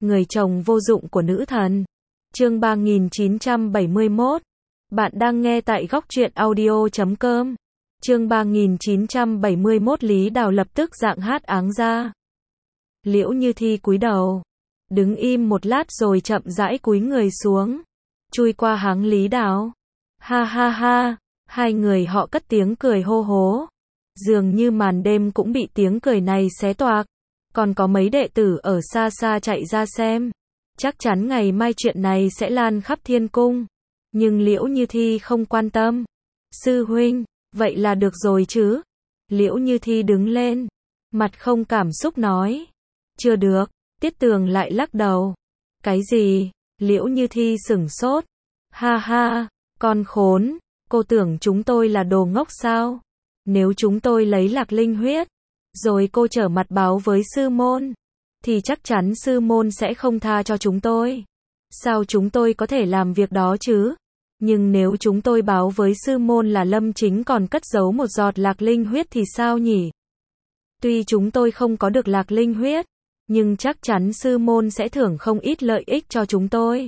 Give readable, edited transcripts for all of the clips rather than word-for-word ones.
Người chồng vô dụng của nữ thần. Chương 3971. Bạn đang nghe tại góc truyện audio.com. Chương 3971. Lý Đào lập tức rạng hát áng ra. Liễu Như Thi cúi đầu, đứng im một lát rồi chậm rãi cúi người xuống, chui qua háng Lý Đào. Ha ha ha, hai người họ cất tiếng cười hô hố. Dường như màn đêm cũng bị tiếng cười này xé toạc. Còn có mấy đệ tử ở xa xa chạy ra xem. Chắc chắn ngày mai chuyện này sẽ lan khắp thiên cung. Nhưng Liễu Như Thi không quan tâm. Sư huynh, vậy là được rồi chứ? Liễu Như Thi đứng lên, mặt không cảm xúc nói. Chưa được. Tiết Tường lại lắc đầu. Cái gì? Liễu Như Thi sửng sốt. Ha ha, con khốn, cô tưởng chúng tôi là đồ ngốc sao? Nếu chúng tôi lấy Lạc Linh huyết, rồi cô trở mặt báo với sư môn, thì chắc chắn sư môn sẽ không tha cho chúng tôi. Sao chúng tôi có thể làm việc đó chứ? Nhưng nếu chúng tôi báo với sư môn là Lâm Chính còn cất giấu một giọt Lạc Linh huyết thì sao nhỉ? Tuy chúng tôi không có được Lạc Linh huyết, nhưng chắc chắn sư môn sẽ thưởng không ít lợi ích cho chúng tôi.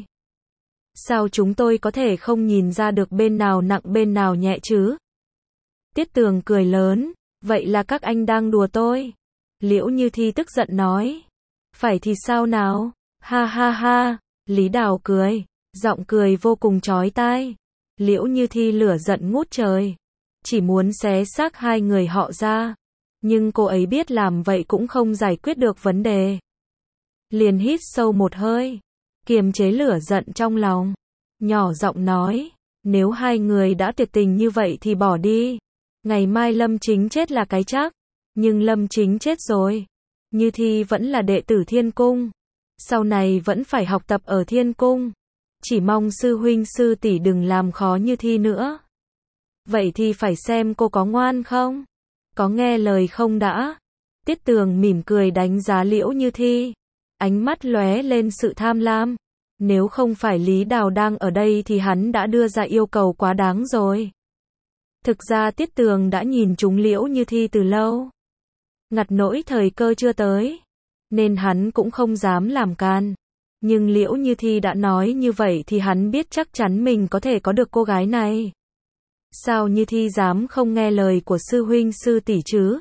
Sao chúng tôi có thể không nhìn ra được bên nào nặng bên nào nhẹ chứ? Tiết Tường cười lớn. Vậy là các anh đang đùa tôi. Liễu Như Thi tức giận nói. Phải thì sao nào? Ha ha ha. Lý Đào cười. Giọng cười vô cùng chói tai. Liễu Như Thi lửa giận ngút trời. Chỉ muốn xé xác hai người họ ra. Nhưng cô ấy biết làm vậy cũng không giải quyết được vấn đề. Liền hít sâu một hơi, kiềm chế lửa giận trong lòng. Nhỏ giọng nói. Nếu hai người đã tuyệt tình như vậy thì bỏ đi. Ngày mai Lâm Chính chết là cái chắc. Nhưng Lâm Chính chết rồi. Như Thi vẫn là đệ tử Thiên Cung. Sau này vẫn phải học tập ở Thiên Cung. Chỉ mong sư huynh sư tỷ đừng làm khó Như Thi nữa. Vậy thì phải xem cô có ngoan không? Có nghe lời không đã? Tiết Tường mỉm cười đánh giá Liễu Như Thi. Ánh mắt lóe lên sự tham lam. Nếu không phải Lý Đào đang ở đây thì hắn đã đưa ra yêu cầu quá đáng rồi. Thực ra Tiết Tường đã nhìn trúng Liễu Như Thi từ lâu. Ngặt nỗi thời cơ chưa tới, nên hắn cũng không dám làm can. Nhưng Liễu Như Thi đã nói như vậy thì hắn biết chắc chắn mình có thể có được cô gái này. Sao Như Thi dám không nghe lời của sư huynh sư tỷ chứ?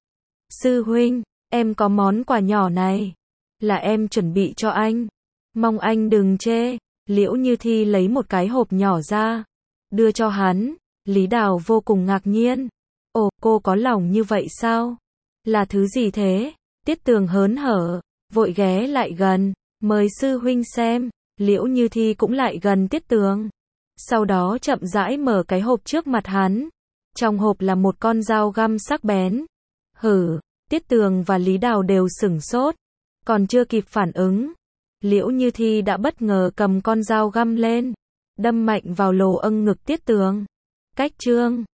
Sư huynh, em có món quà nhỏ này. Là em chuẩn bị cho anh. Mong anh đừng chê. Liễu Như Thi lấy một cái hộp nhỏ ra, đưa cho hắn. Lý Đào vô cùng ngạc nhiên. Ồ, cô có lòng như vậy sao? Là thứ gì thế? Tiết Tường hớn hở, vội ghé lại gần, mời sư huynh xem. Liễu Như Thi cũng lại gần Tiết Tường. Sau đó chậm rãi mở cái hộp trước mặt hắn. Trong hộp là một con dao găm sắc bén. Hử, Tiết Tường và Lý Đào đều sửng sốt. Còn chưa kịp phản ứng, Liễu Như Thi đã bất ngờ cầm con dao găm lên, đâm mạnh vào lỗ âng ngực Tiết Tường. Cách chương